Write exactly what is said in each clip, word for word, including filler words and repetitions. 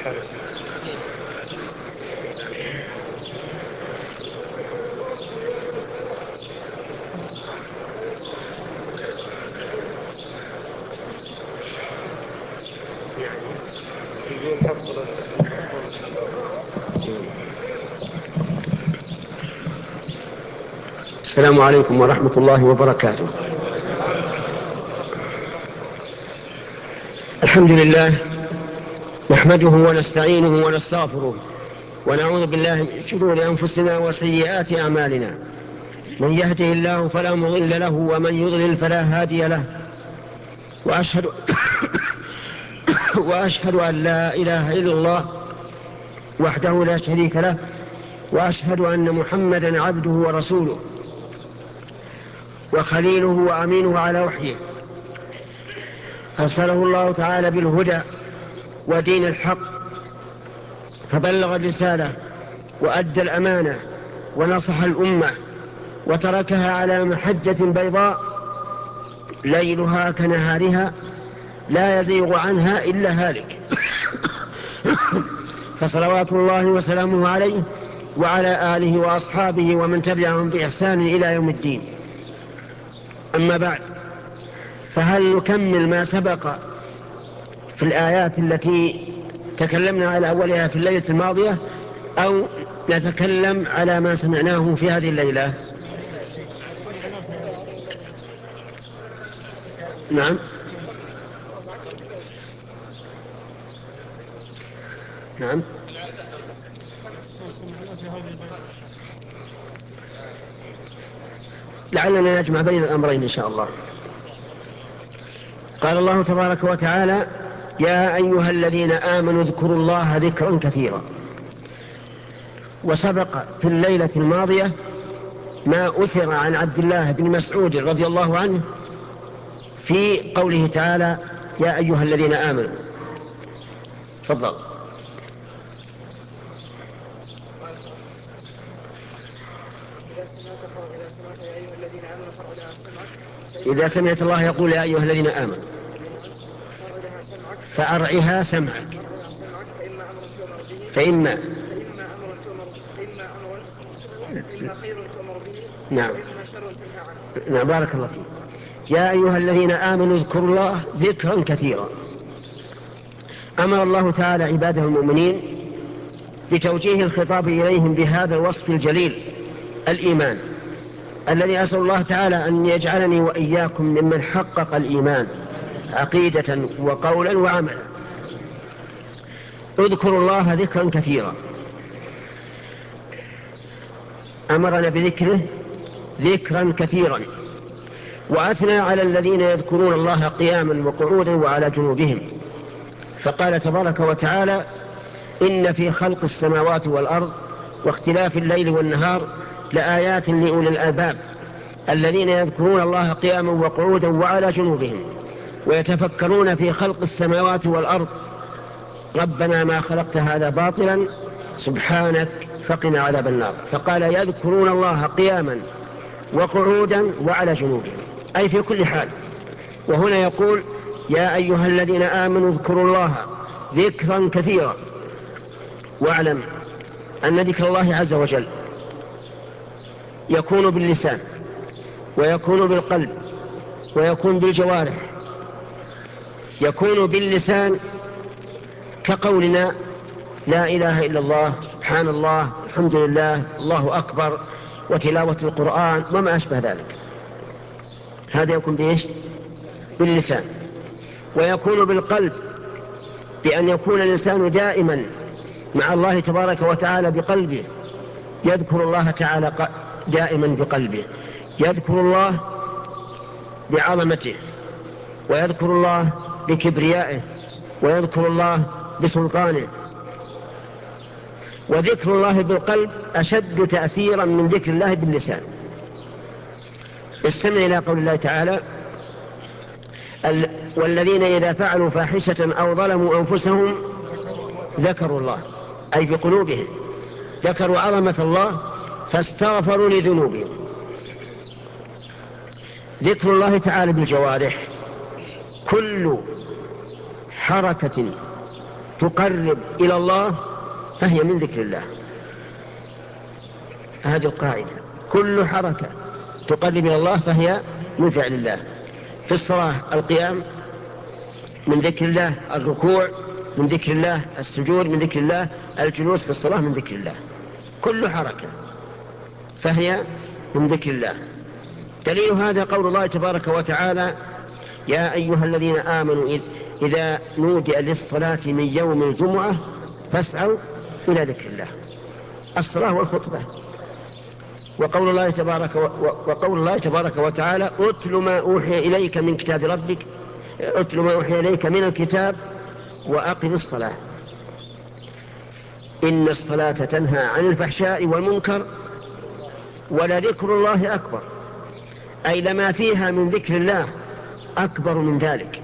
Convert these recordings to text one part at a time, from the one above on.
السلام عليكم ورحمة الله وبركاته. الحمد لله نحمده ونستعينه ونستغفره ونعوذ بالله من شرور أنفسنا وسيئات أعمالنا، من يهده الله فلا مضل له ومن يضلل فلا هادي له، وأشهد وأشهد أن لا إله إلا الله وحده لا شريك له، وأشهد أن محمدا عبده ورسوله وخليله وأمينه على وحيه، أرسله الله تعالى بالهدى ودين الحق، فبلغ الرسالة وأدى الأمانة ونصح الأمة وتركها على محجة بيضاء ليلها كنهارها لا يزيغ عنها إلا هالك فصلوات الله وسلامه عليه وعلى آله وأصحابه ومن تبعهم بإحسان إلى يوم الدين. أما بعد، فهل نكمل ما سبق في الآيات التي تكلمنا على أولها في الليلة الماضية، أو نتكلم على ما سمعناه في هذه الليلة؟ نعم نعم لعلنا نجمع بين الأمرين إن شاء الله. قال الله تبارك وتعالى: يا أيها الذين آمنوا اذكروا الله ذكرا كثيرا. وسبق في الليلة الماضية ما أثر عن عبد الله بن مسعود رضي الله عنه في قوله تعالى: يا أيها الذين آمنوا. تفضل. إذا سمعت الله يقول يا أيها الذين آمنوا فأرعها سمعك، فإما نعم نعم بارك الله فيك. يا أيها الذين آمنوا اذكروا الله ذكرا كثيرا. أمر الله تعالى عباده المؤمنين بتوجيه الخطاب إليهم بهذا الوصف الجليل، الإيمان، الذي أسأل الله تعالى أن يجعلني وإياكم ممن حقق الإيمان عقيدة وقولا وعملا. اذكروا الله ذكرا كثيرا، أمرنا بذكره ذكرا كثيرا، وأثنى على الذين يذكرون الله قياما وقعودا وعلى جنوبهم، فقال تبارك وتعالى: إن في خلق السماوات والأرض واختلاف الليل والنهار لآيات لأولي الألباب الذين يذكرون الله قياما وقعودا وعلى جنوبهم ويتفكرون في خلق السماوات والأرض ربنا ما خلقت هذا باطلا سبحانك فقنا عذاب النار. فقال: يذكرون الله قياما وقعودا وعلى جنوبهم، أي في كل حال. وهنا يقول: يا أيها الذين آمنوا اذكروا الله ذكرا كثيرا. واعلم أن ذكر الله عز وجل يكون باللسان ويكون بالقلب ويكون بالجوارح. يكون باللسان كقولنا لا إله إلا الله، سبحان الله، الحمد لله، الله أكبر، وتلاوة القرآن وما أشبه ذلك. هذا يكون بإيش؟ باللسان. ويكون بالقلب بأن يكون الإنسان دائما مع الله تبارك وتعالى بقلبه، يذكر الله تعالى دائما بقلبه، يذكر الله بعظمته، ويذكر الله بكبريائه، ويذكر الله بسلطانه. وذكر الله بالقلب أشد تأثيرا من ذكر الله باللسان. استمع إلى قول الله تعالى: والذين إذا فعلوا فاحشة أو ظلموا أنفسهم ذكروا الله، أي بقلوبهم، ذكروا عظمة الله فاستغفروا لذنوبهم. ذكر الله تعالى بالجوارح كل حركة تقرب إلى الله فهي من ذكر الله. هذه القاعدة، كل حركة تقرب إلى الله فهي من فعل الله. في الصلاة القيام من ذكر الله، الركوع من ذكر الله، السجود من ذكر الله، الجلوس في الصلاة من ذكر الله، كل حركة فهي من ذكر الله. دليل هذا قول الله تبارك وتعالى: يا أيها الذين آمنوا إذا نودي للصلاة من يوم الجمعة فاسعوا إلى ذكر الله. الصلاة والخطبة. وقول الله تبارك وقول الله تبارك وتعالى: اتل ما أوحي إليك من كتاب ربك اتل ما أوحي إليك من الكتاب وأقم الصلاة إن الصلاة تنهى عن الفحشاء والمنكر ولذكر الله أكبر. أي لما فيها من ذكر الله أكبر من ذلك.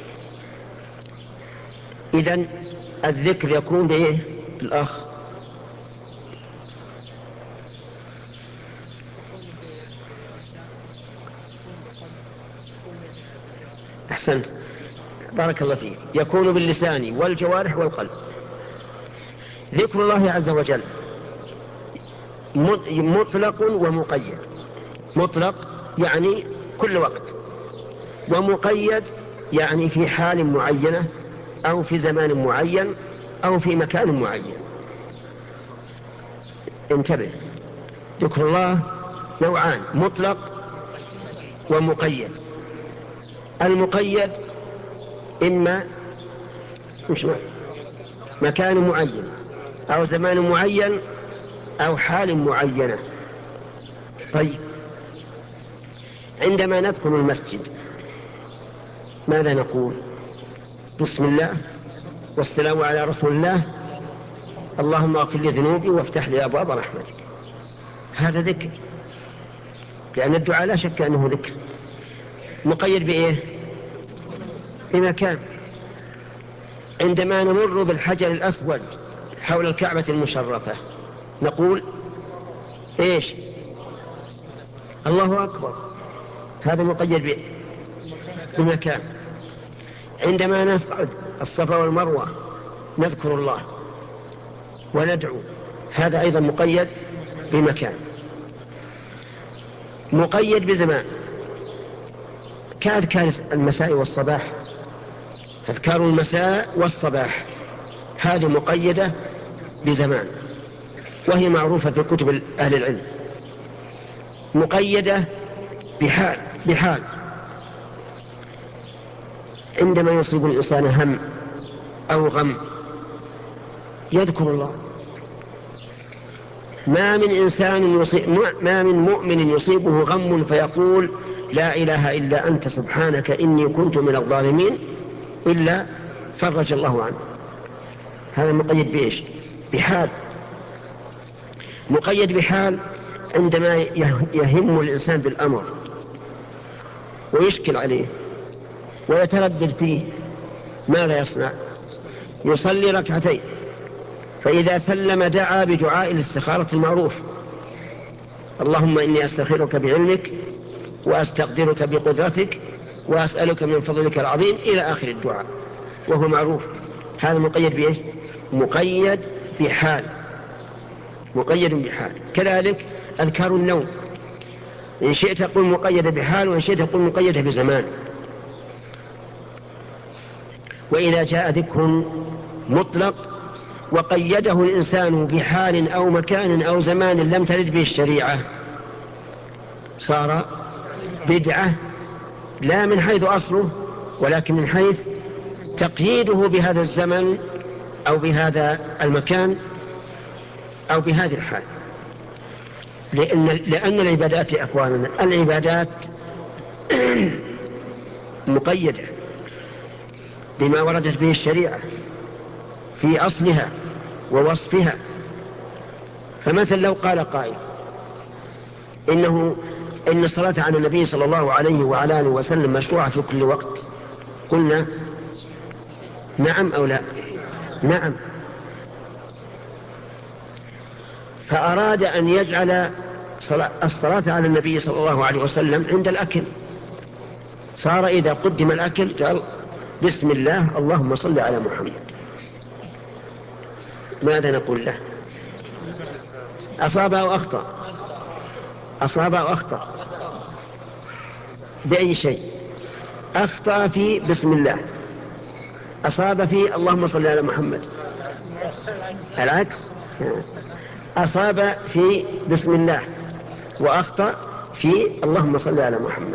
إذن الذكر يكون بإيه الأخ؟ أحسنت، بارك الله فيك. يكون باللسان والجوارح والقلب. ذكر الله عز وجل مطلق ومقيد. مطلق يعني كل وقت، ومقيد يعني في حال معينة أو في زمان معين أو في مكان معين. انتبه، ذكر الله نوعان: مطلق ومقيد. المقيد إما مكان معين أو زمان معين أو حال معينة. طيب، عندما ندخل المسجد ماذا نقول؟ بسم الله والسلام على رسول الله، اللهم اغفر لي ذنوبي وافتح لي أبواب رحمتك. هذا ذكر، لأن الدعاء لا شك أنه ذكر. مقيد بإيه؟ بمكان. عندما نمر بالحجر الأسود حول الكعبة المشرفة نقول إيش؟ الله أكبر. هذا مقيد بمكان. عندما نصعد الصفا والمروة نذكر الله وندعو، هذا أيضا مقيد بمكان. مقيد بزمان، كأذكار المساء والصباح. أذكار المساء والصباح هذه مقيدة بزمان، وهي معروفة في كتب أهل العلم. مقيدة بحال بحال عندما يصيب الإنسان هم أو غم يذكر الله. ما من إنسان يصيب ما من مؤمن يصيبه غم فيقول لا إله إلا أنت سبحانك إني كنت من الظالمين إلا فرج الله عنه. هذا مقيد بإيش؟ بحال. مقيد بحال عندما يهم الإنسان بالأمر ويشكل عليه ويتردد فيه، ماذا يصنع؟ يصلي ركعتين، فإذا سلم دعا بدعاء الاستخارة المعروف: اللهم إني أستخيرك بعلمك وأستقدرك بقدرتك وأسألك من فضلك العظيم إلى آخر الدعاء، وهو معروف. هذا مقيد بإيش؟ مقيد بحال. مقيد بحال. كذلك أذكار النوم، إن شئت تقول مقيدة بحال، وإن شئت تقول مقيدة بزمان. وإذا جاء ذكر مطلق وقيده الإنسان بحال أو مكان أو زمان لم ترد به الشريعة صار بدعة، لا من حيث أصله ولكن من حيث تقييده بهذا الزمن أو بهذا المكان أو بهذه الحال. لأن, لأن العبادات يا أخواننا، العبادات مقيدة بما وردت به الشريعة في أصلها ووصفها. فمثلا لو قال قائل إنه إن الصلاة على النبي صلى الله عليه وعلى آله وسلم مشروعة في كل وقت، قلنا نعم أو لا؟ نعم. فأراد أن يجعل الصلاة على النبي صلى الله عليه وسلم عند الأكل، صار إذا قدم الأكل قال بسم الله اللهم صل على محمد. ماذا نقول له؟ أصاب أو أخطأ؟ أصاب أو أخطأ بأي شيء؟ أخطأ في بسم الله، أصاب في اللهم صل على محمد، العكس. أصاب في بسم الله وأخطأ في اللهم صل على محمد.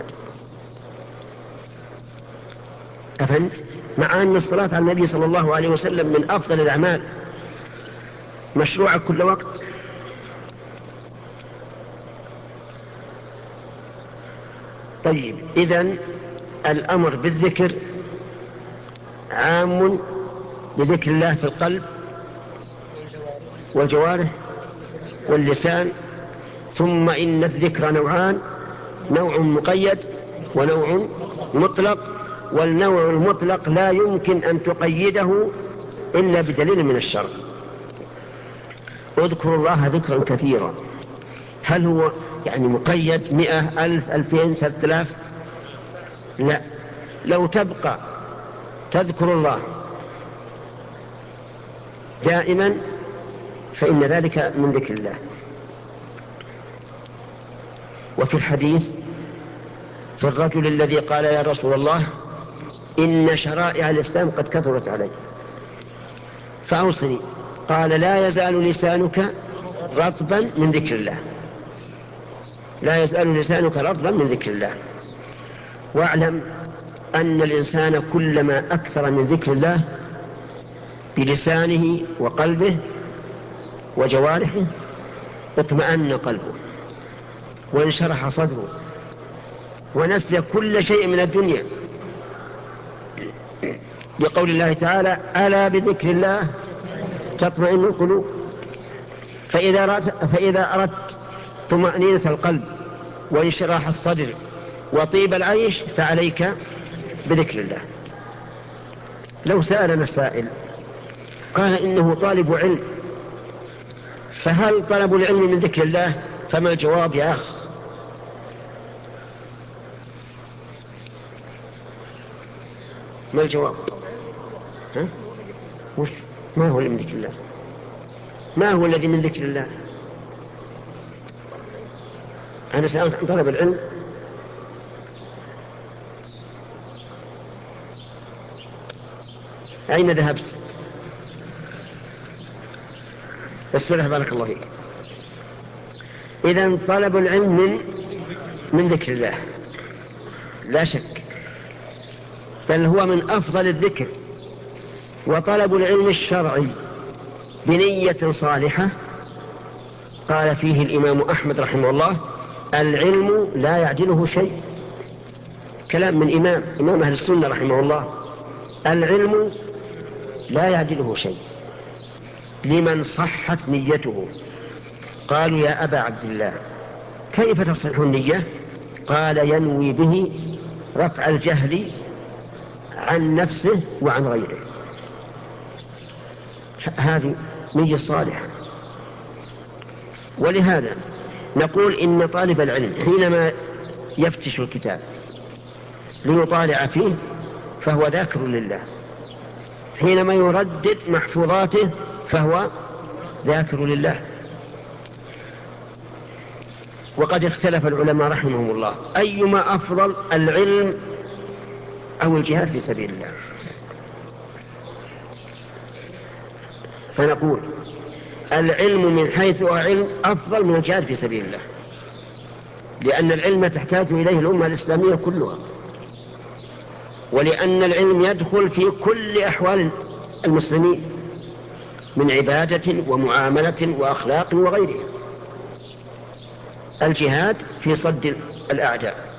أفهمت؟ مع أن الصلاة على النبي صلى الله عليه وسلم من أفضل الأعمال، مشروعة كل وقت. طيب، إذن الأمر بالذكر عام لذكر الله في القلب والجوارح واللسان. ثم إن الذكر نوعان: نوع مقيد ونوع مطلق، والنوع المطلق لا يمكن أن تقيده إلا بدليل من الشرع. اذكروا الله ذكرا كثيرا، هل هو يعني مقيد مئة ألف ألفين ثلاثة آلاف؟ لا، لو تبقى تذكر الله دائما فإن ذلك من ذكر الله. وفي الحديث في الرجل الذي قال يا رسول الله إن شرائع الإسلام قد كثرت علي فأوصني، قال لا يزال لسانك رطبا من ذكر الله، لا يزال لسانك رطبا من ذكر الله. واعلم أن الإنسان كلما أكثر من ذكر الله بلسانه وقلبه وجوارحه اطمأن قلبه وانشرح صدره ونسي كل شيء من الدنيا، لقول الله تعالى ألا بذكر الله تطمئن القلوب. فإذا أردت, فإذا أردت طمأنينة القلب وانشراح الصدر وطيب العيش فعليك بذكر الله. لو سألنا السائل قال إنه طالب علم، فهل طلب العلم من ذكر الله؟ فما الجواب يا أخ؟ ما الجواب؟ ها؟ وش ما هو اللي من ذكر الله؟ ما هو الذي من ذكر الله؟ أنا سألت عن طلب العلم، أين ذهبت؟ استرح بارك الله فيك. إذن طلب العلم من من ذكر الله لا شك، بل هو من أفضل الذكر. وطلب العلم الشرعي بنية صالحة قال فيه الإمام أحمد رحمه الله العلم لا يعدله شيء. كلام من إمام إمام أهل السنة رحمه الله، العلم لا يعدله شيء لمن صحت نيته. قالوا يا أبا عبد الله كيف تصح النية؟ قال ينوي به رفع الجهل عن نفسه وعن غيره. هذه نية صالحة. ولهذا نقول إن طالب العلم حينما يفتش الكتاب ليطالع فيه فهو ذاكر لله، حينما يردد محفوظاته فهو ذاكر لله. وقد اختلف العلماء رحمهم الله أيما أفضل، العلم أو الجهاد في سبيل الله؟ فنقول العلم من حيث علم أفضل من الجهاد في سبيل الله، لأن العلم تحتاج إليه الأمة الإسلامية كلها، ولأن العلم يدخل في كل أحوال المسلمين من عبادة ومعاملة وأخلاق وغيرها. الجهاد في صد الأعداء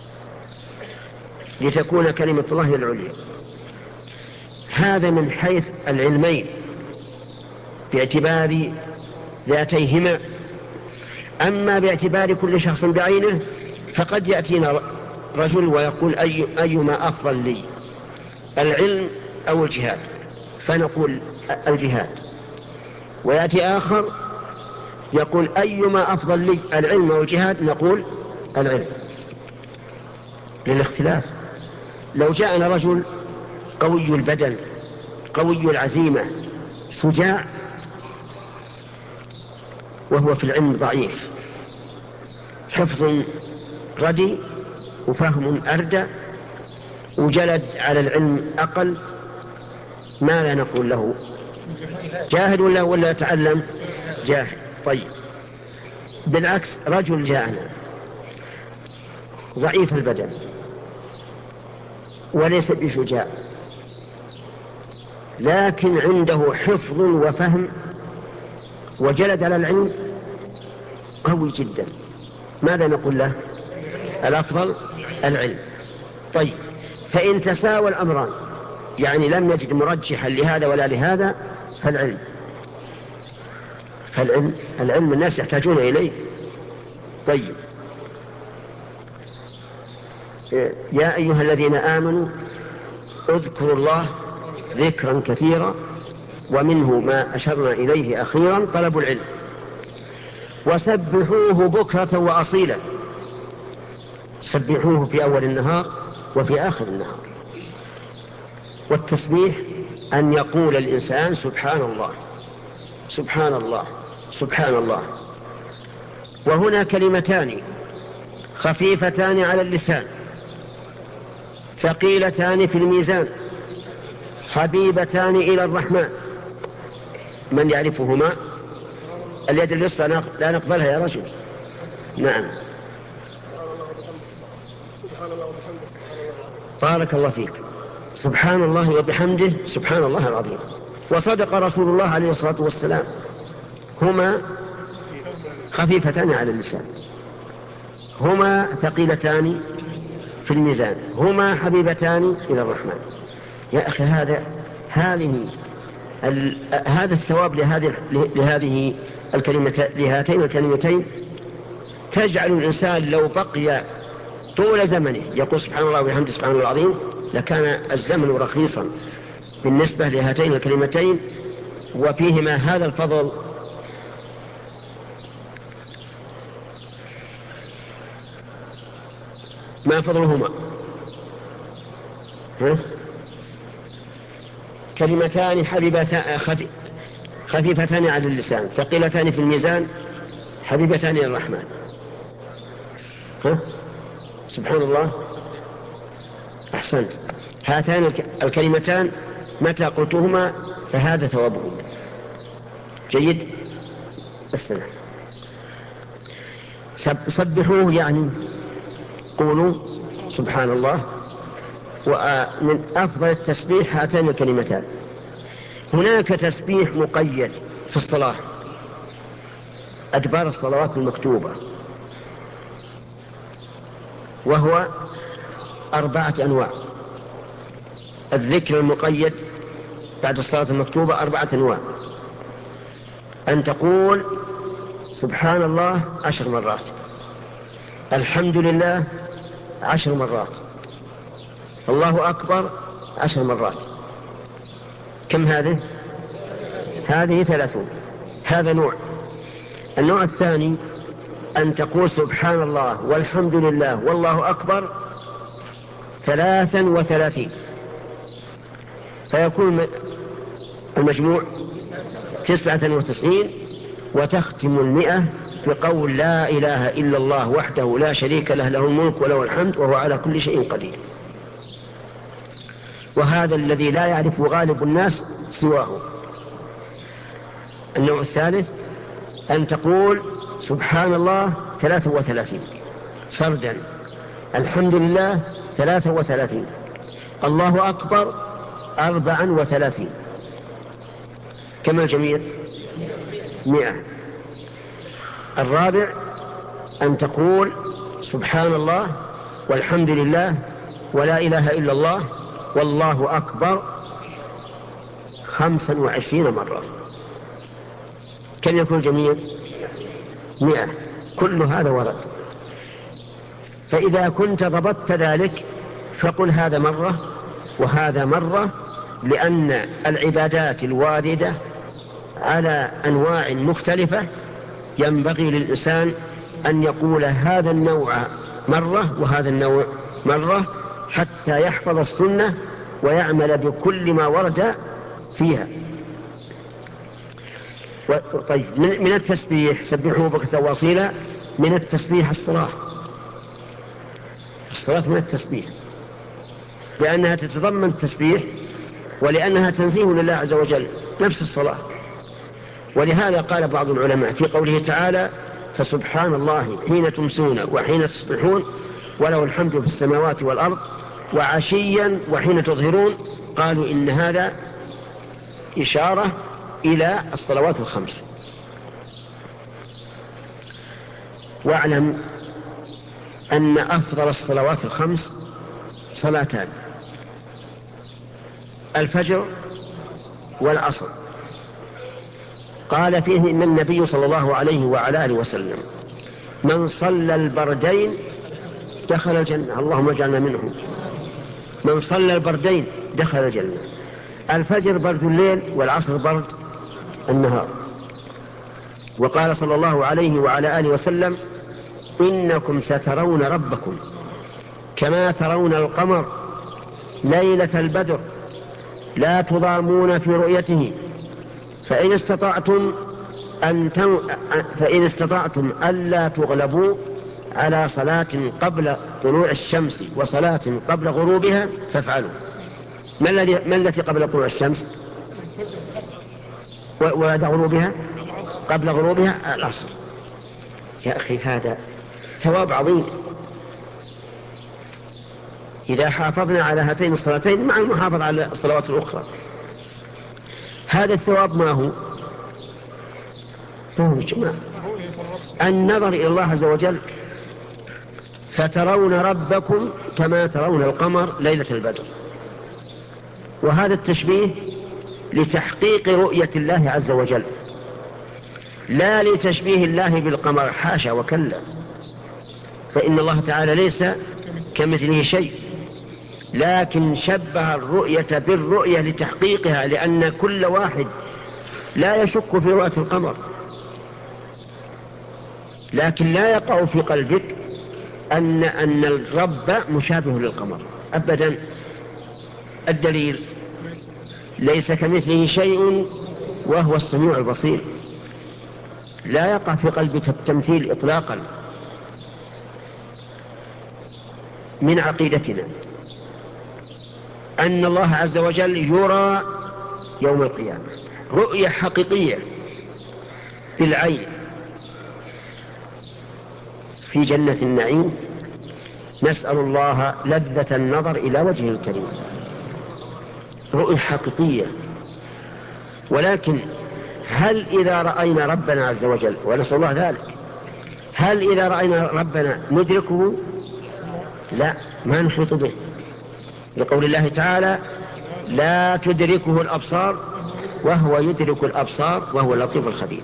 لتكون كلمة الله العليا. هذا من حيث العلمين باعتبار ذاتيهما. أما باعتبار كل شخص بعينه فقد يأتينا رجل ويقول أي أيما أفضل لي، العلم أو الجهاد؟ فنقول الجهاد. ويأتي آخر يقول أيما أفضل لي، العلم أو الجهاد؟ نقول العلم، للاختلاف. لو جاءنا رجل قوي البدن قوي العزيمة شجاع وهو في العلم ضعيف، حفظ ردي وفهم أردى وجلد على العلم أقل، ما لا نقول له جاهد ولا ولا يتعلم جاهد. طيب بالعكس رجل جاءنا ضعيف البدن وليس بشجاع، لكن عنده حفظ وفهم وجلد على العلم قوي جدا، ماذا نقول له؟ الأفضل العلم. طيب فإن تساوى الأمران، يعني لم نجد مرجحا لهذا ولا لهذا، فالعلم فالعلم العلم الناس يحتاجون إليه. طيب يا أيها الذين آمنوا اذكروا الله ذكرا كثيرا، ومنه ما أشرنا إليه أخيرا طلب العلم، وسبحوه بكرة وأصيلا، سبحوه في أول النهار وفي آخر النهار. والتسبيح أن يقول الإنسان سبحان الله سبحان الله سبحان الله. وهنا كلمتان خفيفتان على اللسان ثقيلتان في الميزان حبيبتان إلى الرحمن. من يعرفهما؟ اليد اليسرى لا نقبلها يا رجل. نعم بارك الله فيك. سبحان الله وبحمده سبحان الله العظيم. وصدق رسول الله عليه الصلاة والسلام، هما خفيفتان على اللسان، هما ثقيلتان في الميزان، هما حبيبتان إلى الرحمن. يا أخي هذا هذه هذا الثواب لهذه لهذه الكلمة لهاتين الكلمتين تجعل الإنسان لو بقي طول زمنه يقول سبحان الله وبحمده سبحان الله العظيم لكان الزمن رخيصا بالنسبة لهاتين الكلمتين، وفيهما هذا الفضل. ما فضلهما؟ ها؟ كلمتان حبيبتان خفيفتان على اللسان ثقيلتان في الميزان حبيبتان إلى الرحمن. ها؟ سبحان الله. أحسنت. هاتان الكلمتان متى قلتهما فهذا ثوابهم. جيد. استنى. سبحوه يعني قولوا سبحان الله. ومن أفضل التسبيح هاتان الكلمتان. هناك تسبيح مقيد في الصلاة أدبار الصلوات المكتوبة، وهو أربعة أنواع. الذكر المقيد بعد الصلاة المكتوبة أربعة أنواع. أن تقول سبحان الله عشر مرات، الحمد لله عشر مرات، الله أكبر عشر مرات. كم هذه؟ هذه ثلاثون. هذا نوع. النوع الثاني أن تقول سبحان الله والحمد لله والله أكبر ثلاثا وثلاثين، فيكون المجموع تسعة وتسعين، وتختم المئة بقول لا إله إلا الله وحده لا شريك له له الملك وله الحمد وهو على كل شيء قدير. وهذا الذي لا يعرف غالب الناس سواه. النوع الثالث أن تقول سبحان الله ثلاثة وثلاثين سردا، الحمد لله ثلاثة وثلاثين، الله أكبر أربعا وثلاثين. كم الجميع؟ مئة. الرابع أن تقول سبحان الله والحمد لله ولا إله إلا الله والله أكبر خمسا وعشرين مرة. كم يكون الجميع؟ مئة. كل هذا ورد. فإذا كنت ضبطت ذلك فقل هذا مرة وهذا مرة، لأن العبادات الواردة على أنواع مختلفة ينبغي للإنسان أن يقول هذا النوع مرة وهذا النوع مرة حتى يحفظ السنة ويعمل بكل ما ورد فيها. طيب من التسبيح سبحوا بكرة وأصيلا، من التسبيح الصلاة. الصلاة من التسبيح لأنها تتضمن التسبيح ولأنها تنزيه لله عز وجل نفس الصلاة. ولهذا قال بعض العلماء في قوله تعالى فسبحان الله حين تمسون وحين تصبحون وله الحمد في السماوات والأرض وعشيا وحين تظهرون، قالوا إن هذا إشارة إلى الصلوات الخمس. واعلم أن أفضل الصلوات الخمس صلاتان: الفجر والعصر. قال فيهم النبي صلى الله عليه وعلى آله وسلم من صلى البردين دخل الجنة، اللهم اجعلنا منهم. من صلى البردين دخل الجنة. الفجر برد الليل والعصر برد النهار. وقال صلى الله عليه وعلى آله وسلم إنكم سترون ربكم كما ترون القمر ليلة البدر لا تضامون في رؤيته فإن استطعتم أن تن... فإن استطعتم ألا تغلبوا على صلاة قبل طلوع الشمس وصلاة قبل غروبها فافعلوا. ما الذي ما التي قبل طلوع الشمس وبعد غروبها؟ قبل غروبها العصر. يا أخي هذا ثواب عظيم إذا حافظنا على هاتين الصلاتين مع المحافظة على الصلوات الأخرى. هذا الثواب ما هو؟ ما هو جماعة النظر إلى الله عز وجل. سترون ربكم كما ترون القمر ليلة البدر. وهذا التشبيه لتحقيق رؤية الله عز وجل لا لتشبيه الله بالقمر، حاشا وكلا، فإن الله تعالى ليس كمثله شيء، لكن شبه الرؤية بالرؤية لتحقيقها، لأن كل واحد لا يشك في رؤية القمر، لكن لا يقع في قلبك أن, أن الرب مشابه للقمر أبدا. الدليل ليس كمثله شيء وهو السميع البصير. لا يقع في قلبك التمثيل إطلاقا. من عقيدتنا أن الله عز وجل يرى يوم القيامة رؤية حقيقية بالعين في جنة النعيم. نسأل الله لذة النظر إلى وجهه الكريم، رؤية حقيقية. ولكن هل إذا رأينا ربنا عز وجل، ونسأل الله ذلك، هل إذا رأينا ربنا ندركه؟ لا، ما نحيط به، لقول الله تعالى لا تدركه الأبصار وهو يدرك الأبصار وهو اللطيف الخبير.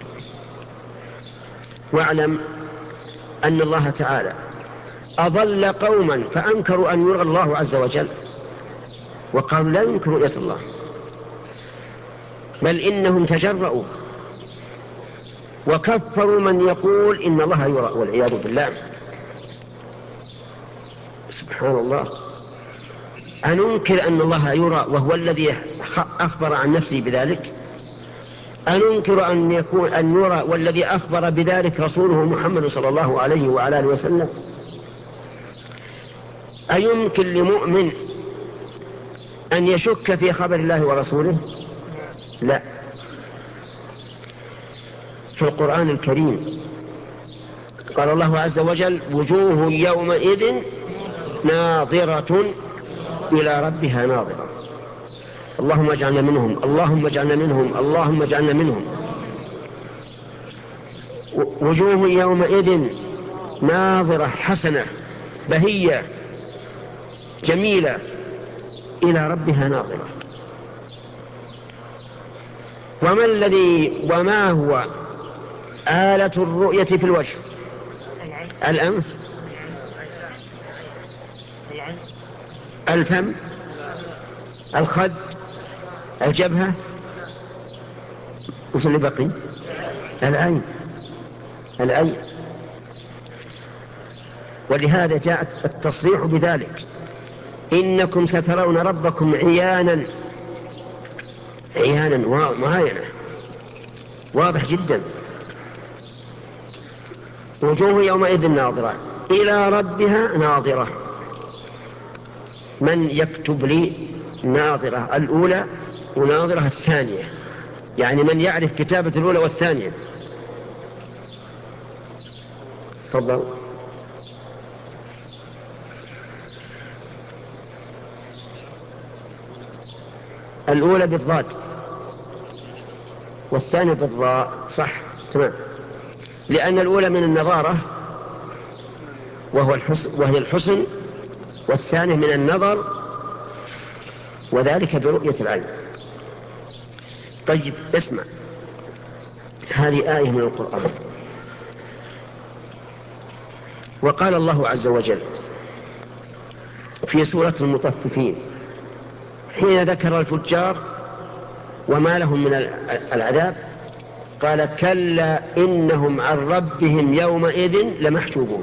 واعلم أن الله تعالى أضل قوما فأنكروا أن يرى الله عز وجل وقالوا لا ينكر رؤية الله، بل إنهم تجرؤوا وكفروا من يقول إن الله يرى والعياذ بالله. سبحان الله، أننكر أن الله يرى وهو الذي أخبر عن نفسه بذلك؟ أننكر أن يكون أن يرى والذي أخبر بذلك رسوله محمد صلى الله عليه وعلى آله وسلم؟ أيمكن لمؤمن أن يشك في خبر الله ورسوله؟ لا. في القرآن الكريم قال الله عز وجل وجوه يومئذ ناظرة إلى ربها ناظرة. اللهم اجعلنا منهم، اللهم اجعلنا منهم، اللهم اجعلنا منهم. وجوه يومئذ ناظرة حسنة بهية جميلة إلى ربها ناظرة. وما الذي وما هو آلة الرؤية في الوجه؟ الأنف، الفم، الخد، الجبهة، وش اللي بقي؟ العين، العين. ولهذا جاء التصريح بذلك إنكم سترون ربكم عيانا، عيانا ومعاينة. واضح جدا. وجوه يومئذ ناظرة إلى ربها ناظرة. من يكتب لي ناظرة الأولى وناظرة الثانية؟ يعني من يعرف كتابة الأولى والثانية؟ تفضل. الأولى بالضاد والثانية بالضاء، صح تمام، لأن الأولى من النظارة وهو الحسن وهي الحسن، والثانية من النظر وذلك برؤية العين. طيب اسمع، هذه آية من القرآن. وقال الله عز وجل في سورة المطففين حين ذكر الفجار وما لهم من العذاب قال كلا إنهم عن ربهم يومئذ لمحجوبون.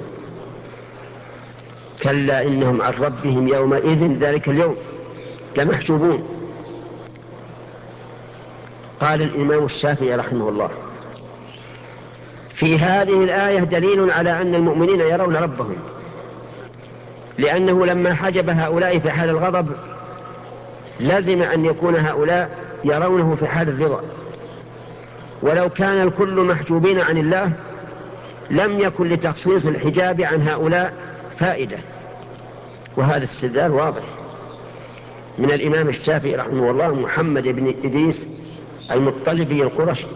كلا إنهم عن ربهم يومئذ ذلك اليوم لمحجوبون. قال الإمام الشافعي رحمه الله في هذه الآية دليل على أن المؤمنين يرون ربهم، لأنه لما حجب هؤلاء في حال الغضب لازم أن يكون هؤلاء يرونه في حال الرضا. ولو كان الكل محجوبين عن الله لم يكن لتخصيص الحجاب عن هؤلاء فائدة. وهذا استدلال واضح من الإمام الشافعي رحمه الله محمد بن إدريس المطلبي القرشي،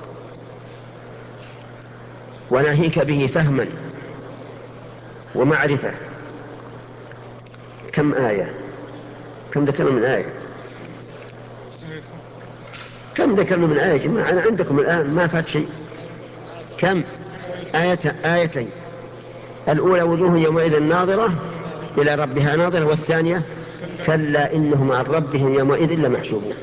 وناهيك به فهما ومعرفة. كم آية؟ كم ذكرنا من آية؟ كم ذكرنا من آية جماعة؟ أنا عندكم الآن ما فات شيء. كم آية؟ آيتين. الأولى وجوه يومئذ ناظرة إلى ربها ناظرة، والثانية كلا إنهم عن ربهم يومئذ لمحجوبون.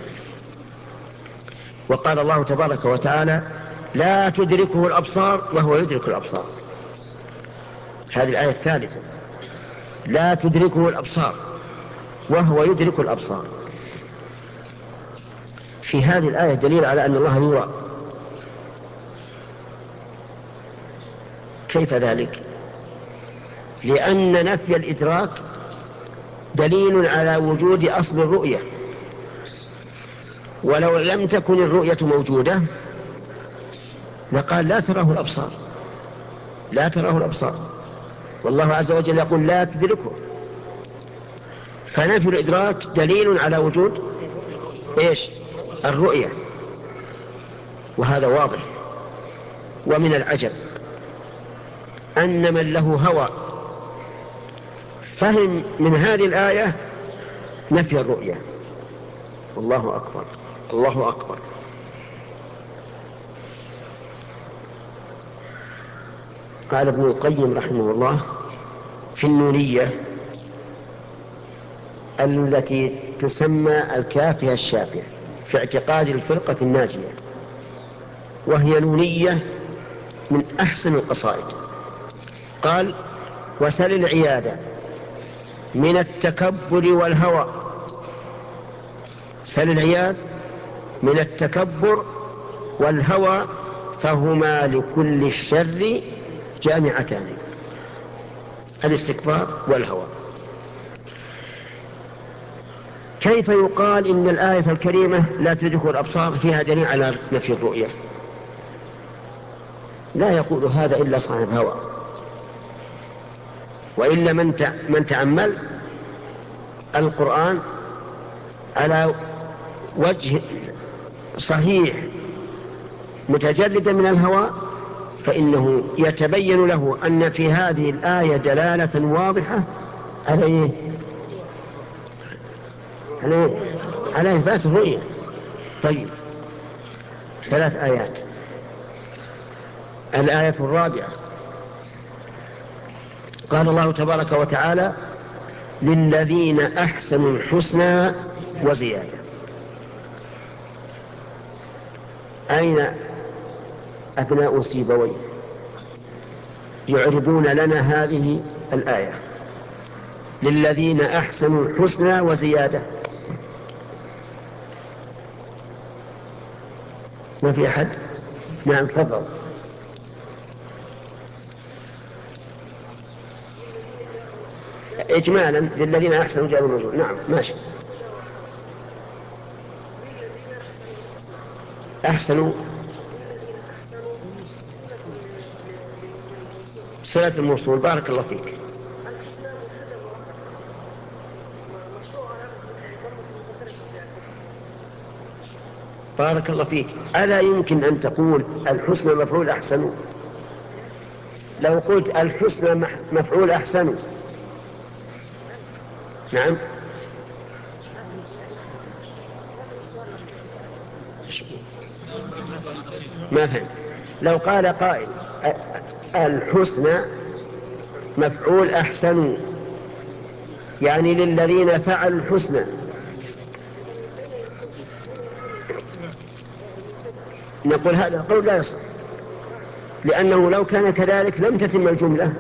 وقال الله تبارك وتعالى لا تدركه الأبصار وهو يدرك الأبصار. هذه الآية الثالثة، لا تدركه الأبصار وهو يدرك الأبصار. في هذه الآية دليل على أن الله يرى. كيف ذلك؟ لأن نفي الإدراك دليل على وجود أصل الرؤية، ولو لم تكن الرؤية موجودة لقال لا تراه الأبصار، لا تراه الأبصار، والله عز وجل يقول لا تدركه. فنفي الإدراك دليل على وجود إيش؟ الرؤية، وهذا واضح. ومن العجب أن من له هوى فهم من هذه الآية نفي الرؤية. الله أكبر، الله أكبر. قال ابن القيم رحمه الله في النونية التي تسمى الكافية الشافية في اعتقاد الفرقة الناجية، وهي نونية من أحسن القصائد. قال وسل العيادة من التكبر والهوى. سل العياذ من التكبر والهوى فهما لكل الشر جامعتان. الاستكبار والهوى. كيف يقال إن الآية الكريمة لا تدرك الأبصار فيها دليل على نفي الرؤية؟ لا يقول هذا إلا صاحب هوى، وإلا من من تأمل القرآن على وجه صحيح متجردا من الهوى فإنه يتبين له أن في هذه الآية دلالة واضحة على إيه؟ على على إثبات الرؤية. طيب ثلاث آيات. الآية الرابعة قال الله تبارك وتعالى للذين أحسنوا الحسنى وزيادة. أين أبناء سيبويه يعربون لنا هذه الآية؟ للذين أحسنوا الحسنى وزيادة. ما في أحد؟ نعم تفضل. إجمالا للذين أحسنوا جار ومجرور. نعم ماشي. أحسنوا صلة الموصول. بارك الله فيك. بارك الله فيك. ألا يمكن أن تقول الحسنى مفعول أحسن؟ لو قلت الحسنى مفعول أحسن. نعم. ما فهم. لو قال قائل الحسنى مفعول أحسن يعني للذين فعلوا الحسنى، نقول هذا القول لا يصح، لأنه لو كان كذلك لم تتم الجملة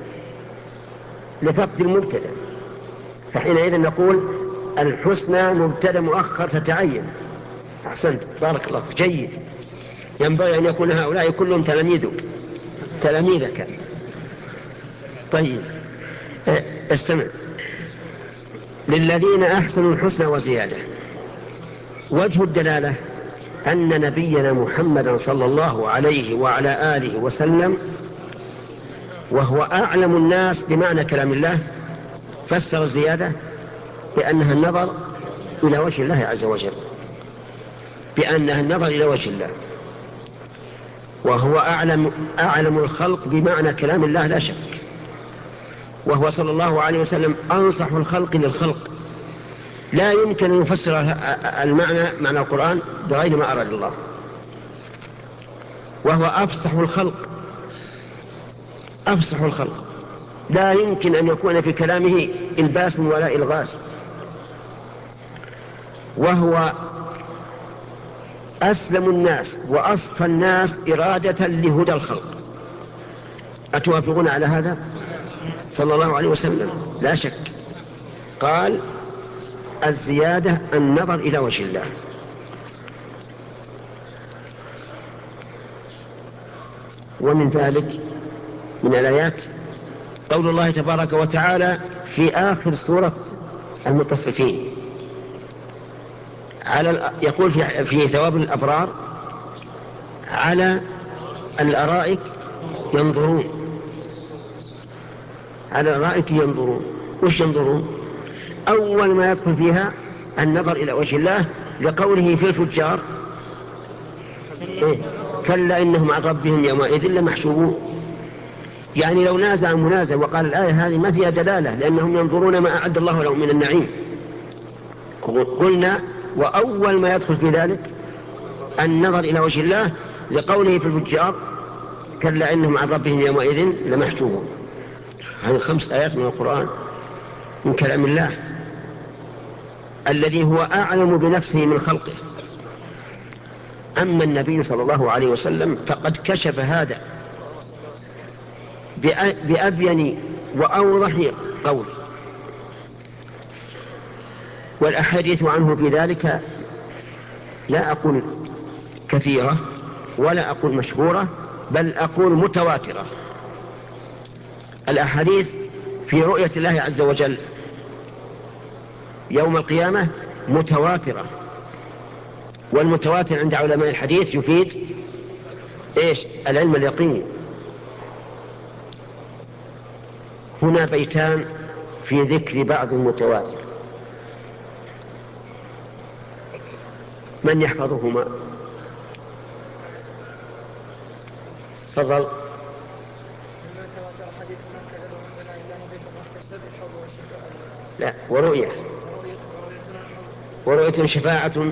لفقد المبتدأ، فحينئذ نقول الحسنى مبتدأ مؤخر تتعين. أحسنت بارك الله فيك. جيد. ينبغي أن يكون هؤلاء كلهم تلاميذك تلاميذك. طيب استمع. للذين أحسنوا الحسنى وزيادة. وجه الدلالة أن نبينا محمدا صلى الله عليه وعلى آله وسلم وهو أعلم الناس بمعنى كلام الله فسر الزيادة بأنها النظر إلى وجه الله عز وجل، بأنها النظر إلى وجه الله، وهو أعلم, أعلم الخلق بمعنى كلام الله لا شك، وهو صلى الله عليه وسلم أنصح الخلق للخلق، لا يمكن أن يفسر المعنى معنى القرآن بغير ما أراد الله، وهو أفصح الخلق أفصح الخلق لا يمكن أن يكون في كلامه إلباس ولا إلغاز، وهو أسلم الناس وأصفى الناس إرادة لهدى الخلق. أتوافقون على هذا؟ صلى الله عليه وسلم لا شك قال الزيادة النظر إلى وجه الله. ومن ذلك من الآيات قول الله تبارك وتعالى في آخر سورة المطففين على يقول في, في ثواب الأبرار على الأرائك ينظرون. على الأرائك ينظرون. وش ينظرون؟ أول ما يدخل فيها النظر إلى وجه الله لقوله في الفجار إيه؟ كلا إنهم عن ربهم يومئذ لمحجوبون. يعني لو نازع منازع وقال الآية هذه ما فيها دلالة لأنهم ينظرون ما أعد الله لهم من النعيم، قلنا وأول ما يدخل في ذلك النظر إلى وجه الله لقوله في الفجار كلا إنهم عن ربهم يومئذ لمحجوبون. هذه خمس آيات من القرآن من كلام الله الذي هو أعلم بنفسه من خلقه. أما النبي صلى الله عليه وسلم فقد كشف هذا بأبين وأوضح قول، والأحاديث عنه في ذلك لا أقول كثيرة ولا أقول مشهورة بل أقول متواترة. الأحاديث في رؤية الله عز وجل يوم القيامة متواترة، والمتواتر عند علماء الحديث يفيد إيش؟ العلم اليقيني. هنا بيتان في ذكر بعض المتواتر، من يحفظهما؟ تفضل. لا ورؤية ورؤية شفاعة.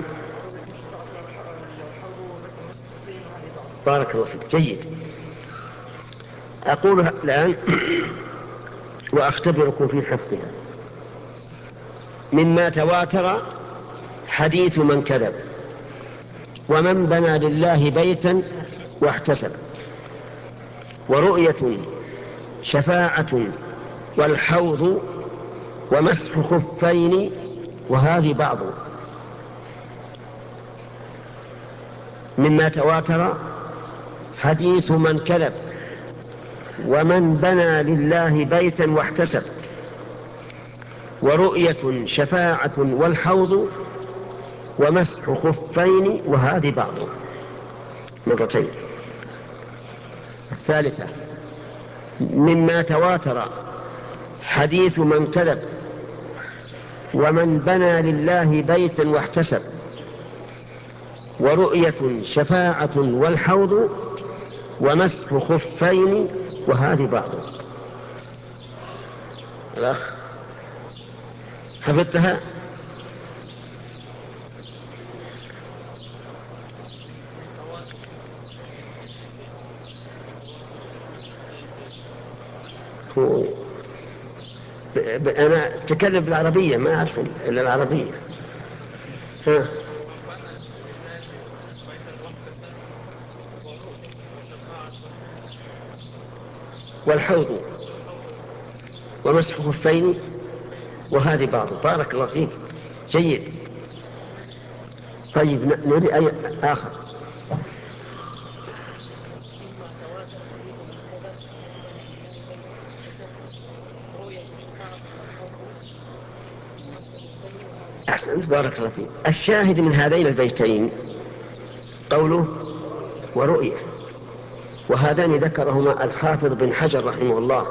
بارك الله فيك. جيد. أقولها الآن وأختبركم في حفظها. مما تواتر حديث من كذب ومن بنى لله بيتا واحتسب، ورؤية شفاعة والحوض ومسح خفين، وهذه بعض. مما تواتر حديث من كذب ومن بنى لله بيتا واحتسب ورؤية شفاعة والحوض ومسح خفين وهذه بعض مرتين. الثالثة مما تواتر حديث من كذب ومن بنى لله بيتا واحتسب ورؤية شفاعة والحوض ومسح خفين وهذه بعض. الأخ حفظتها؟ أنا أتكلم بالعربية ما أعرف إلا العربية. ها. والحوض ومسح خفين وهذه بعض. بارك الله فيك، جيد. طيب نريد أي آخر. أحسنت، بارك الله فيك. الشاهد من هذين البيتين قوله ورؤية، وهذان ذكرهما الحافظ بن حجر رحمه الله.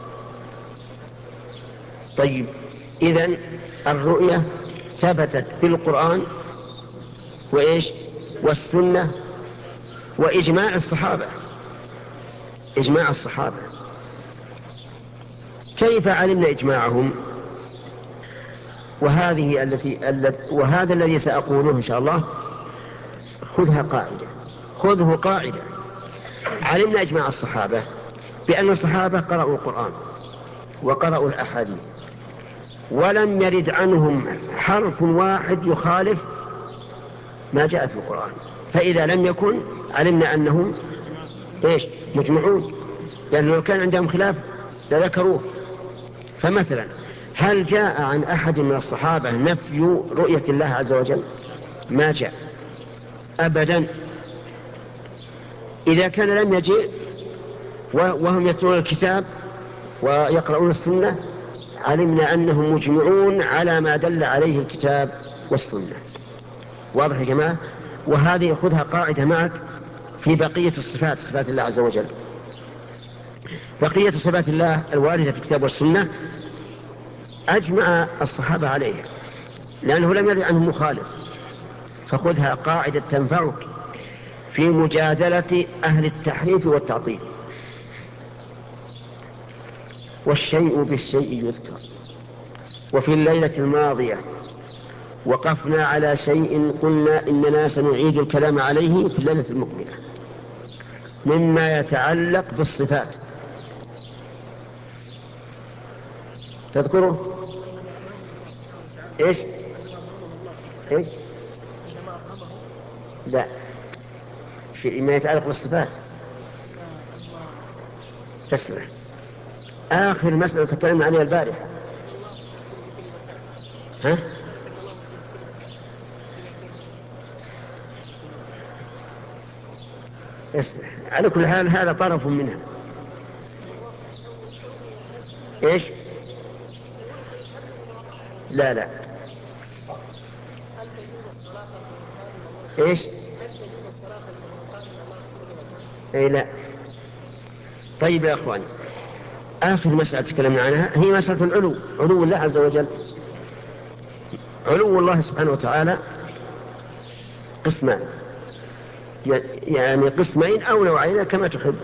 طيب إذن الرؤية ثبتت بالقرآن وإيش والسنة وإجماع الصحابة. إجماع الصحابة كيف علمنا إجماعهم؟ وهذه التي وهذا الذي سأقوله إن شاء الله خذها قاعدة، خذه قاعدة. علمنا إجماع الصحابة بأن الصحابة قرأوا القرآن وقرأوا الأحاديث ولم يرد عنهم حرف واحد يخالف ما جاء في القرآن، فإذا لم يكن علمنا أنهم إيش مجمعون، لأنه لو كان عندهم خلاف لذكروه. فمثلا هل جاء عن أحد من الصحابة نفي رؤية الله عز وجل؟ ما جاء أبدا. إذا كان لم يجئ وهم يتلون الكتاب ويقرؤون السنة علمنا أنهم مجمعون على ما دل عليه الكتاب والسنة. واضح يا جماعة؟ وهذه خذها قاعدة معك في بقية الصفات، صفات الله عز وجل. بقية صفات الله الواردة في الكتاب والسنة أجمع الصحابة عليها لأنه لم يرد عنهم مخالف، فخذها قاعدة تنفعك في مجادلة أهل التحريف والتعطيل. والشيء بالشيء يذكر. وفي الليلة الماضية وقفنا على شيء قلنا إننا سنعيد الكلام عليه في الليلة المقبلة مما يتعلق بالصفات. تذكره إيش إيش لا في ما يتعلق بالصفات. بس آخر مسألة تكلمنا عنها البارحة. ها بس على كل حال هذا طرف منها. إيش لا لا إيش إيه لا. طيب يا أخواني، آخر مسألة تكلمنا عنها هي مسألة العلو، علو الله عز وجل. علو الله سبحانه وتعالى قسمان، يعني قسمين أو نوعين كما تحب.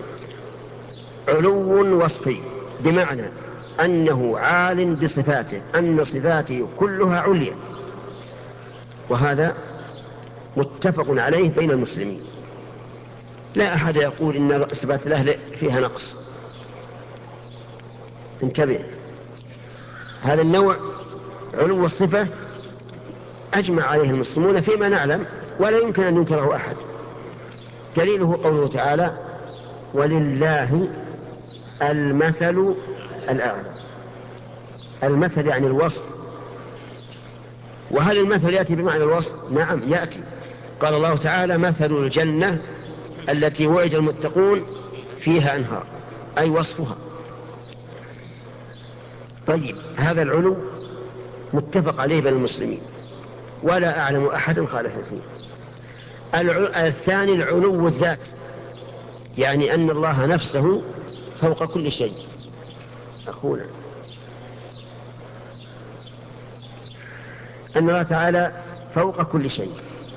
علو وصفي بمعنى أنه عال بصفاته، أن صفاته كلها عليا، وهذا متفق عليه بين المسلمين. لا أحد يقول إن صفات الله فيها نقص. انتبه، هذا النوع علو الصفة أجمع عليه المسلمون فيما نعلم ولا يمكن أن ينكره أحد. دليله قوله تعالى ولله المثل الأعلى. المثل يعني الوصف. وهل المثل يأتي بمعنى الوصف؟ نعم يأتي. قال الله تعالى مثل الجنة التي وعد المتقون فيها أنهار، أي وصفها. طيب، هذا العلو متفق عليه بين المسلمين ولا أعلم أحد خالف فيه. الثاني العلو الذات، يعني أن الله نفسه فوق كل شيء. أخونا، أن الله تعالى فوق كل شيء.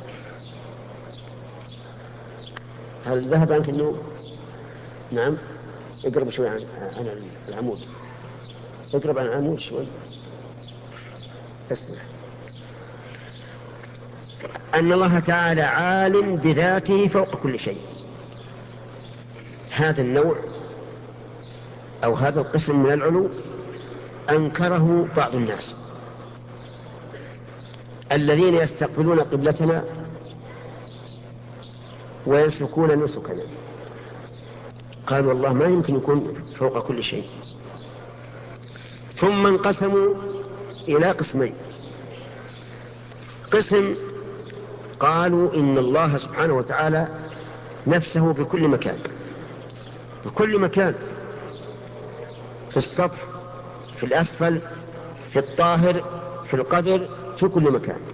هل ذهب عنك النور؟ نعم، اقرب شوي عن, عن العمود، اقرب عن العمود شوي، اسمع. أن الله تعالى عال بذاته فوق كل شيء. هذا النوع أو هذا القسم من العلو أنكره بعض الناس الذين يستقبلون قبلتنا وينسكون نسكنا، قالوا والله ما يمكن يكون فوق كل شيء. ثم انقسموا إلى قسمين. قسم قالوا إن الله سبحانه وتعالى نفسه بكل مكان، بكل مكان، في السطح، في الأسفل، في الطاهر، في القدر، في كل مكان.